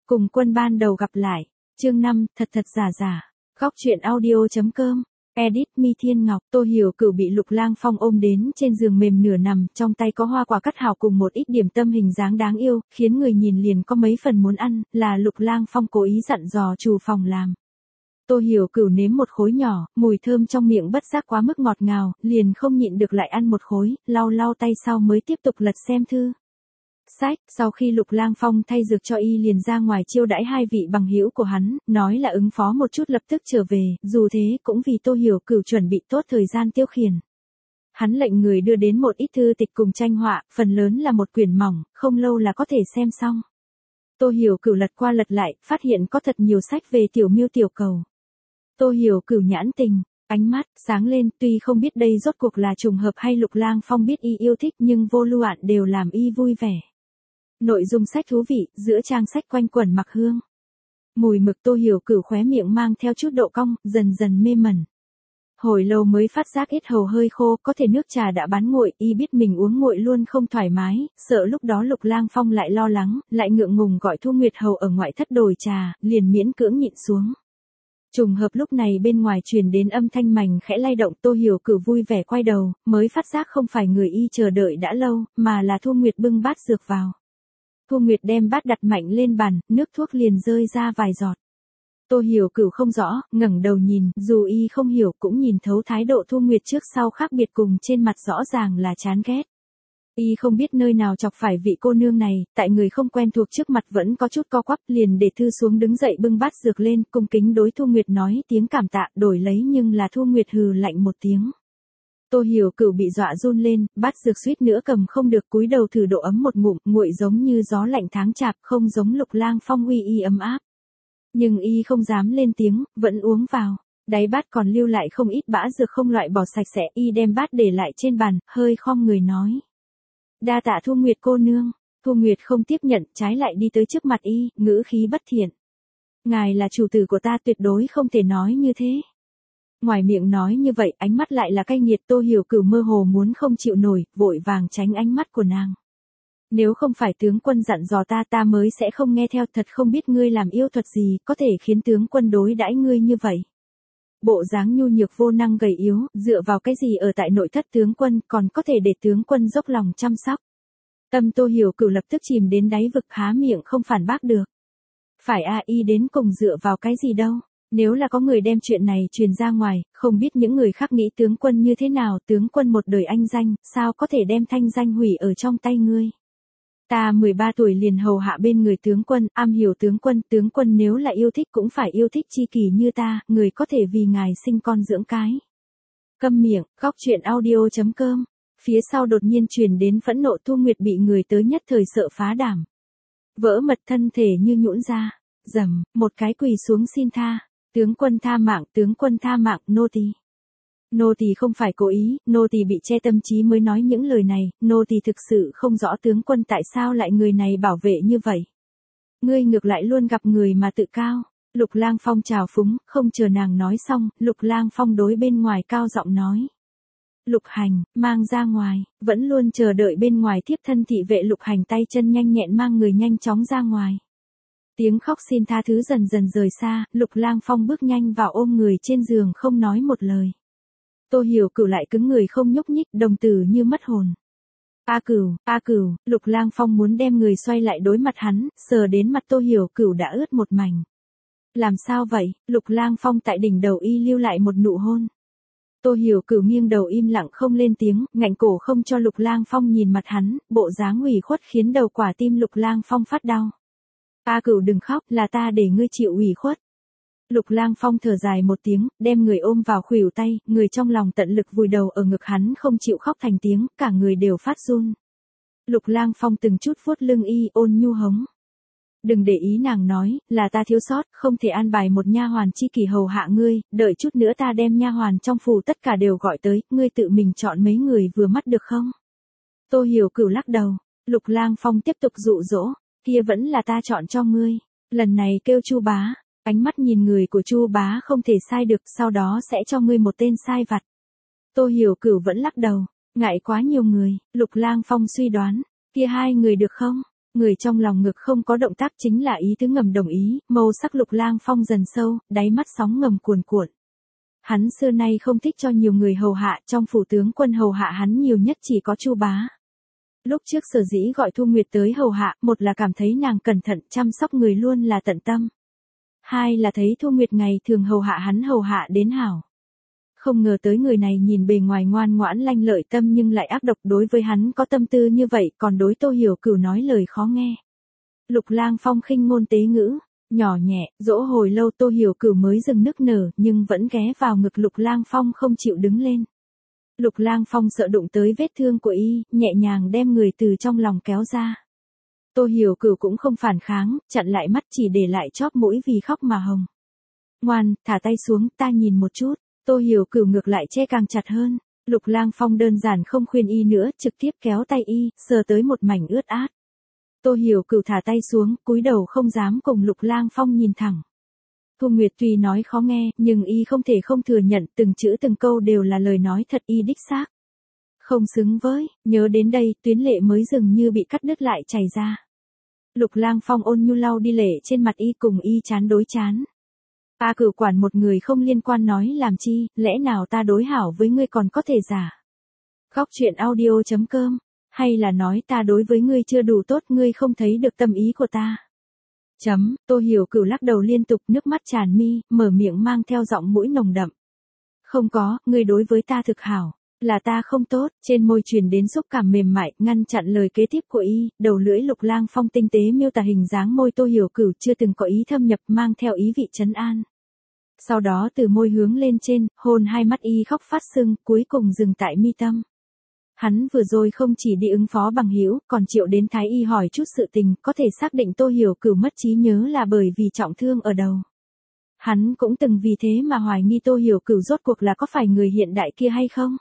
Cùng quân ban đầu gặp lại. Chương 5, thật thật giả giả. Góc truyện audio.com. Edit Mi Thiên Ngọc. Tô Hiểu Cửu bị Lục Lang Phong ôm đến trên giường mềm nửa nằm, trong tay có hoa quả cắt hảo cùng một ít điểm tâm hình dáng đáng yêu, khiến người nhìn liền có mấy phần muốn ăn, là Lục Lang Phong cố ý dặn dò chủ phòng làm. Tô Hiểu Cửu nếm một khối nhỏ, mùi thơm trong miệng bất giác quá mức ngọt ngào, liền không nhịn được lại ăn một khối, lau lau tay sau mới tiếp tục lật xem thư. Sách, sau khi Lục Lang Phong thay dược cho y liền ra ngoài chiêu đãi hai vị bằng hữu của hắn, nói là ứng phó một chút lập tức trở về, dù thế cũng vì Tô Hiểu Cửu chuẩn bị tốt thời gian tiêu khiển. Hắn lệnh người đưa đến một ít thư tịch cùng tranh họa, phần lớn là một quyển mỏng, không lâu là có thể xem xong. Tô Hiểu Cửu lật qua lật lại, phát hiện có thật nhiều sách về Tiểu Miêu Tiểu Cầu. Tô Hiểu Cửu nhãn tình, ánh mắt sáng lên, tuy không biết đây rốt cuộc là trùng hợp hay Lục Lang Phong biết y yêu thích nhưng vô loạn đều làm y vui vẻ. Nội dung sách thú vị, giữa trang sách quanh quẩn mặc hương. Mùi mực. Tô Hiểu Cửu khóe miệng mang theo chút độ cong, dần dần mê mẩn. Hồi lâu mới phát giác yết hầu hơi khô, có thể nước trà đã bán nguội, y biết mình uống nguội luôn không thoải mái, sợ lúc đó Lục Lang Phong lại lo lắng, lại ngượng ngùng gọi Thu Nguyệt hầu ở ngoại thất đổi trà, liền miễn cưỡng nhịn xuống. Trùng hợp lúc này bên ngoài truyền đến âm thanh mảnh khẽ lay động. Tô Hiểu Cửu vui vẻ quay đầu, mới phát giác không phải người y chờ đợi đã lâu, mà là Thu Nguyệt bưng bát dược vào. Thu Nguyệt đem bát đặt mạnh lên bàn, nước thuốc liền rơi ra vài giọt. Tô Hiểu Cửu không rõ, ngẩng đầu nhìn, dù y không hiểu cũng nhìn thấu thái độ Thu Nguyệt trước sau khác biệt, cùng trên mặt rõ ràng là chán ghét. Y không biết nơi nào chọc phải vị cô nương này, tại người không quen thuộc trước mặt vẫn có chút co quắp, liền để thư xuống đứng dậy bưng bát dược lên, cung kính đối Thu Nguyệt nói tiếng cảm tạ, đổi lấy nhưng là Thu Nguyệt hừ lạnh một tiếng. Tô Hiểu Cửu bị dọa run lên, bát dược suýt nữa cầm không được, cúi đầu thử độ ấm một ngụm, nguội giống như gió lạnh tháng chạp, không giống Lục Lang Phong uy y ấm áp. Nhưng y không dám lên tiếng, vẫn uống vào. Đáy bát còn lưu lại không ít bã dược không loại bỏ sạch sẽ, y đem bát để lại trên bàn, hơi khom người nói. Đa tạ Thu Nguyệt cô nương. Thu Nguyệt không tiếp nhận, trái lại đi tới trước mặt y, ngữ khí bất thiện. Ngài là chủ tử của ta, tuyệt đối không thể nói như thế. Ngoài miệng nói như vậy, ánh mắt lại là cay nghiệt. Tô Hiểu Cửu mơ hồ muốn không chịu nổi, vội vàng tránh ánh mắt của nàng. Nếu không phải tướng quân dặn dò ta mới sẽ không nghe theo, thật không biết ngươi làm yêu thuật gì, có thể khiến tướng quân đối đãi ngươi như vậy. Bộ dáng nhu nhược vô năng gầy yếu, dựa vào cái gì ở tại nội thất tướng quân, còn có thể để tướng quân dốc lòng chăm sóc. Tâm Tô Hiểu Cửu lập tức chìm đến đáy vực, há miệng không phản bác được. Phải y đến cùng dựa vào cái gì đâu. Nếu là có người đem chuyện này truyền ra ngoài, không biết những người khác nghĩ tướng quân như thế nào, tướng quân một đời anh danh, sao có thể đem thanh danh hủy ở trong tay ngươi. Ta 13 tuổi liền hầu hạ bên người tướng quân, am hiểu tướng quân nếu là yêu thích cũng phải yêu thích chi kỷ như ta, người có thể vì ngài sinh con dưỡng cái. Câm miệng. Góc truyện audio.com. Phía sau đột nhiên truyền đến phẫn nộ. Thu Nguyệt bị người tới nhất thời sợ phá đảm. Vỡ mật, thân thể như nhũn ra. Dầm, một cái quỳ xuống xin tha. Tướng quân tha mạng, nô tỳ. Nô tỳ không phải cố ý, nô tỳ bị che tâm trí mới nói những lời này, nô tỳ thực sự không rõ tướng quân tại sao lại người này bảo vệ như vậy. Ngươi ngược lại luôn gặp người mà tự cao. Lục Lang Phong trào phúng, không chờ nàng nói xong, Lục Lang Phong đối bên ngoài cao giọng nói. Lục Hành, mang ra ngoài. Vẫn luôn chờ đợi bên ngoài thiếp thân thị vệ Lục Hành tay chân nhanh nhẹn mang người nhanh chóng ra ngoài. Tiếng khóc xin tha thứ dần dần rời xa, Lục Lang Phong bước nhanh vào ôm người trên giường không nói một lời. Tô Hiểu Cửu lại cứng người không nhúc nhích, đồng tử như mất hồn. A Cửu, Lục Lang Phong muốn đem người xoay lại đối mặt hắn, sờ đến mặt Tô Hiểu Cửu đã ướt một mảnh. Làm sao vậy? Lục Lang Phong tại đỉnh đầu y lưu lại một nụ hôn. Tô Hiểu Cửu nghiêng đầu im lặng không lên tiếng, ngạnh cổ không cho Lục Lang Phong nhìn mặt hắn, bộ dáng ủy khuất khiến đầu quả tim Lục Lang Phong phát đau. A Cửu đừng khóc, là ta để ngươi chịu ủy khuất. Lục Lang Phong thở dài một tiếng, đem người ôm vào khuỷu tay, người trong lòng tận lực vùi đầu ở ngực hắn không chịu khóc thành tiếng, cả người đều phát run. Lục Lang Phong từng chút vuốt lưng y, ôn nhu hống. Đừng để ý nàng nói, là ta thiếu sót, không thể an bài một nha hoàn chi kỷ hầu hạ ngươi, đợi chút nữa ta đem nha hoàn trong phủ tất cả đều gọi tới, ngươi tự mình chọn mấy người vừa mắt được không? Tô Hiểu Cửu lắc đầu. Lục Lang Phong tiếp tục dụ dỗ, kia vẫn là ta chọn cho ngươi, lần này kêu Chu bá. Ánh mắt nhìn người của Chu bá không thể sai được, sau đó sẽ cho ngươi một tên sai vặt. Tô Hiểu Cửu vẫn lắc đầu, ngại quá nhiều người. Lục Lang Phong suy đoán, kia hai người được không? Người trong lòng ngực không có động tác chính là ý tứ ngầm đồng ý, màu sắc Lục Lang Phong dần sâu, đáy mắt sóng ngầm cuồn cuộn. Hắn xưa nay không thích cho nhiều người hầu hạ, trong phủ tướng quân hầu hạ hắn nhiều nhất chỉ có Chu Bá. Lúc trước sở dĩ gọi Thu Nguyệt tới hầu hạ, một là cảm thấy nàng cẩn thận chăm sóc người luôn là tận tâm. Hai là thấy Thu Nguyệt ngày thường hầu hạ hắn hầu hạ đến hảo. Không ngờ tới người này nhìn bề ngoài ngoan ngoãn lanh lợi tâm nhưng lại ác độc, đối với hắn có tâm tư như vậy, còn đối Tô Hiểu Cửu nói lời khó nghe. Lục Lang Phong khinh ngôn tế ngữ, nhỏ nhẹ, dỗ hồi lâu Tô Hiểu Cửu mới dừng nức nở, nhưng vẫn ghé vào ngực Lục Lang Phong không chịu đứng lên. Lục Lang Phong sợ đụng tới vết thương của y, nhẹ nhàng đem người từ trong lòng kéo ra. Tô Hiểu Cửu cũng không phản kháng, chặn lại mắt chỉ để lại chóp mũi vì khóc mà hồng. Ngoan, thả tay xuống, ta nhìn một chút. Tô Hiểu Cửu ngược lại che càng chặt hơn. Lục Lang Phong đơn giản không khuyên y nữa, trực tiếp kéo tay y, sờ tới một mảnh ướt át. Tô Hiểu Cửu thả tay xuống, cúi đầu không dám cùng Lục Lang Phong nhìn thẳng. Thu Nguyệt tuy nói khó nghe, nhưng y không thể không thừa nhận, từng chữ từng câu đều là lời nói thật, y đích xác. Không xứng với, nhớ đến đây, tuyến lệ mới dường như bị cắt đứt lại chảy ra. Lục Lang Phong ôn nhu lau đi lệ trên mặt y, cùng y chán đối chán. Ta Cửu quản một người không liên quan nói làm chi, lẽ nào ta đối hảo với ngươi còn có thể giả. Góc truyện audio.com, hay là nói ta đối với ngươi chưa đủ tốt, ngươi không thấy được tâm ý của ta. Tô Hiểu Cửu lắc đầu liên tục, nước mắt tràn mi, mở miệng mang theo giọng mũi nồng đậm. Không có, ngươi đối với ta thực hảo, là ta không tốt, trên môi truyền đến xúc cảm mềm mại, ngăn chặn lời kế tiếp của y, đầu lưỡi Lục Lang Phong tinh tế miêu tả hình dáng môi Tô Hiểu Cửu chưa từng có ý thâm nhập, mang theo ý vị trấn an. Sau đó từ môi hướng lên trên, hôn hai mắt y khóc phát sưng, cuối cùng dừng tại mi tâm. Hắn vừa rồi không chỉ đi ứng phó bằng hữu, còn triệu đến thái y hỏi chút sự tình, có thể xác định Tô Hiểu Cửu mất trí nhớ là bởi vì trọng thương ở đầu. Hắn cũng từng vì thế mà hoài nghi Tô Hiểu Cửu rốt cuộc là có phải người hiện đại kia hay không.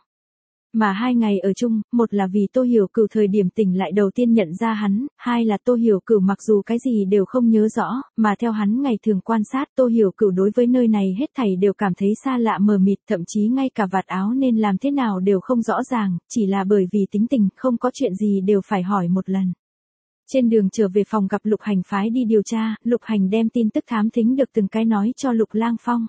Mà 2 ngày ở chung, một là vì Tô Hiểu Cửu thời điểm tỉnh lại đầu tiên nhận ra hắn, hai là Tô Hiểu Cửu mặc dù cái gì đều không nhớ rõ, mà theo hắn ngày thường quan sát Tô Hiểu Cửu đối với nơi này hết thảy đều cảm thấy xa lạ mờ mịt, thậm chí ngay cả vạt áo nên làm thế nào đều không rõ ràng, chỉ là bởi vì tính tình không có chuyện gì đều phải hỏi một lần. Trên đường trở về phòng gặp Lục Hành phái đi điều tra, Lục Hành đem tin tức thám thính được từng cái nói cho Lục Lang Phong.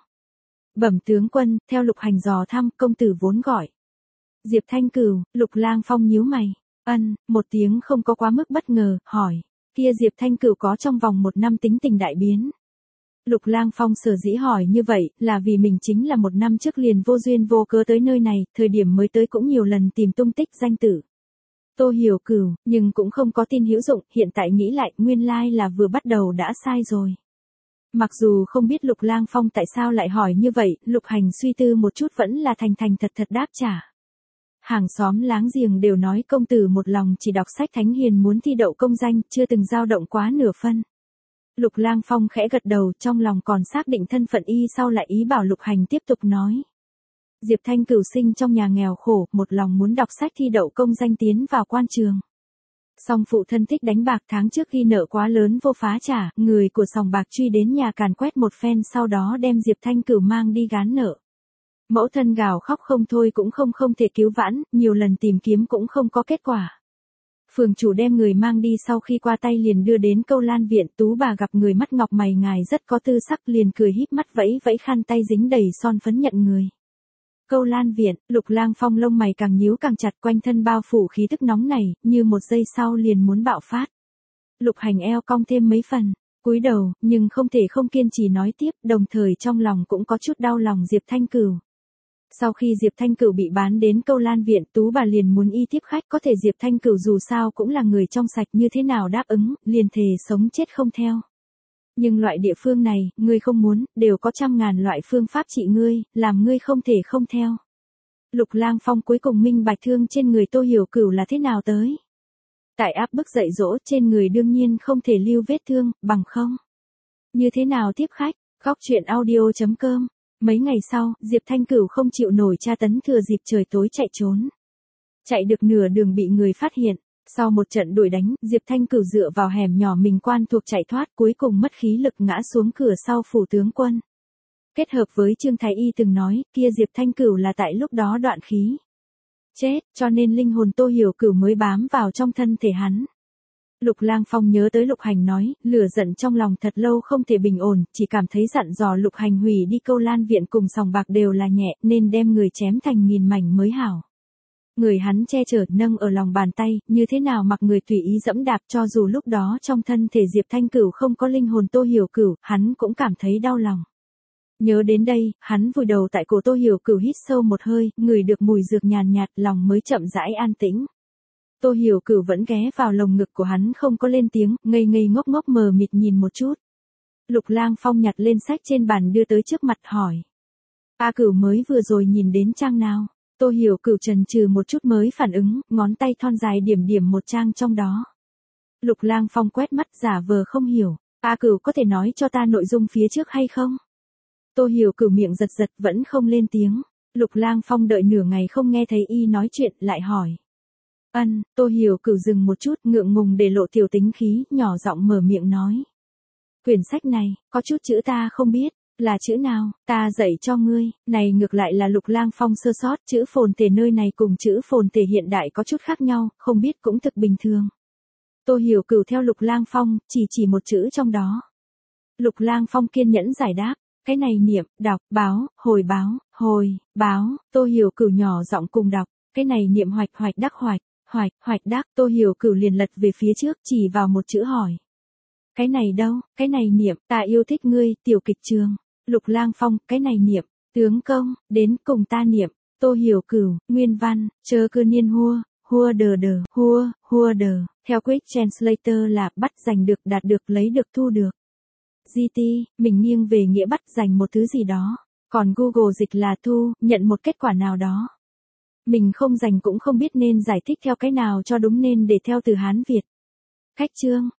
Bẩm tướng quân, theo Lục Hành dò thăm, công tử vốn gọi Diệp Thanh Cửu. Lục Lang Phong nhíu mày. Một tiếng không có quá mức bất ngờ, hỏi. Kia Diệp Thanh Cửu có trong vòng 1 năm tính tình đại biến. Lục Lang Phong sở dĩ hỏi như vậy, là vì mình chính là 1 năm trước liền vô duyên vô cớ tới nơi này, thời điểm mới tới cũng nhiều lần tìm tung tích danh tử. Tô Hiểu Cửu, nhưng cũng không có tin hữu dụng, hiện tại nghĩ lại, nguyên lai là vừa bắt đầu đã sai rồi. Mặc dù không biết Lục Lang Phong tại sao lại hỏi như vậy, Lục Hành suy tư một chút vẫn là thành thành thật thật đáp trả. Hàng xóm láng giềng đều nói công tử một lòng chỉ đọc sách thánh hiền, muốn thi đậu công danh, chưa từng dao động quá nửa phân. Lục Lang Phong khẽ gật đầu, trong lòng còn xác định thân phận y, sau lại ý bảo Lục Hành tiếp tục nói. Diệp Thanh Cửu sinh trong nhà nghèo khổ, một lòng muốn đọc sách thi đậu công danh tiến vào quan trường. Song phụ thân thích đánh bạc, tháng trước ghi nợ quá lớn vô phá trả, người của sòng bạc truy đến nhà càn quét một phen, sau đó đem Diệp Thanh Cửu mang đi gán nợ. Mẫu thân gào khóc không thôi cũng không thể cứu vãn, nhiều lần tìm kiếm cũng không có kết quả. Phường chủ đem người mang đi, sau khi qua tay liền đưa đến Câu Lan viện, Tú bà gặp người mắt ngọc mày ngài rất có tư sắc, liền cười híp mắt vẫy vẫy khăn tay dính đầy son phấn nhận người. Câu Lan viện, Lục Lang Phong lông mày càng nhíu càng chặt, quanh thân bao phủ khí tức nóng này, như một giây sau liền muốn bạo phát. Lục Hành eo cong thêm mấy phần, cúi đầu, nhưng không thể không kiên trì nói tiếp, đồng thời trong lòng cũng có chút đau lòng Diệp Thanh Cửu. Sau khi Diệp Thanh Cửu bị bán đến Câu Lan viện, Tú bà liền muốn y tiếp khách, có thể Diệp Thanh Cửu dù sao cũng là người trong sạch, như thế nào đáp ứng, liền thề sống chết không theo. Nhưng loại địa phương này, ngươi không muốn, đều có trăm ngàn loại phương pháp trị ngươi, làm ngươi không thể không theo. Lục Lang Phong cuối cùng minh bạch thương trên người Tô Hiểu Cửu là thế nào tới. Tại áp bức dạy dỗ, trên người đương nhiên không thể lưu vết thương, bằng không. Như thế nào tiếp khách, góc truyện audio.com. Mấy ngày sau, Diệp Thanh Cửu không chịu nổi tra tấn, thừa dịp trời tối chạy trốn. Chạy được nửa đường bị người phát hiện. Sau một trận đuổi đánh, Diệp Thanh Cửu dựa vào hẻm nhỏ mình quan thuộc chạy thoát, cuối cùng mất khí lực ngã xuống cửa sau phủ tướng quân. Kết hợp với Trương Thái Y từng nói, kia Diệp Thanh Cửu là tại lúc đó đoạn khí chết, cho nên linh hồn Tô Hiểu Cửu mới bám vào trong thân thể hắn. Lục Lang Phong nhớ tới Lục Hành nói, lửa giận trong lòng thật lâu không thể bình ổn, chỉ cảm thấy dặn dò Lục Hành hủy đi Câu Lan viện cùng sòng bạc đều là nhẹ, nên đem người chém thành nghìn mảnh mới hảo. Người hắn che chở nâng ở lòng bàn tay, như thế nào mặc người tùy ý dẫm đạp, cho dù lúc đó trong thân thể Diệp Thanh Cửu không có linh hồn Tô Hiểu Cửu, hắn cũng cảm thấy đau lòng. Nhớ đến đây, hắn vùi đầu tại cổ Tô Hiểu Cửu, hít sâu một hơi, ngửi được mùi dược nhàn nhạt, lòng mới chậm rãi an tĩnh. Tô Hiểu Cửu vẫn ghé vào lồng ngực của hắn không có lên tiếng, ngây ngây ngốc ngốc mờ mịt nhìn một chút. Lục Lang Phong nhặt lên sách trên bàn đưa tới trước mặt hỏi. A Cửu mới vừa rồi nhìn đến trang nào? Tô Hiểu Cửu chần chừ một chút mới phản ứng, ngón tay thon dài điểm điểm một trang trong đó. Lục Lang Phong quét mắt giả vờ không hiểu. A Cửu có thể nói cho ta nội dung phía trước hay không? Tô Hiểu Cửu miệng giật giật vẫn không lên tiếng. Lục Lang Phong đợi nửa ngày không nghe thấy y nói chuyện, lại hỏi. Tô Hiểu Cửu dừng một chút, ngượng ngùng để lộ tiểu tính khí, nhỏ giọng mở miệng nói. Quyển sách này, có chút chữ ta không biết, là chữ nào, ta dạy cho ngươi, này ngược lại là Lục Lang Phong sơ sót, chữ phồn thể nơi này cùng chữ phồn thể hiện đại có chút khác nhau, không biết cũng thực bình thường. Tô Hiểu Cửu theo Lục Lang Phong, chỉ một chữ trong đó. Lục Lang Phong kiên nhẫn giải đáp, cái này niệm, đọc, báo, hồi báo, Tô Hiểu Cửu nhỏ giọng cùng đọc, cái này niệm hoạch đắc hoạch đắc, Tô Hiểu Cửu liền lật về phía trước, chỉ vào một chữ hỏi. Cái này đâu, cái này niệm, ta yêu thích ngươi, tiểu kịch trường. Lục Lang Phong, cái này niệm, tướng công, đến cùng ta niệm, Tô Hiểu Cửu, nguyên văn, chớ cơ niên hua đờ, theo Quick Translator là bắt giành được, đạt được, lấy được, thu được. GT, mình nghiêng về nghĩa bắt giành một thứ gì đó, còn Google dịch là thu, nhận một kết quả nào đó. Mình không giành cũng không biết nên giải thích theo cái nào cho đúng nên để theo từ Hán Việt. Cách chương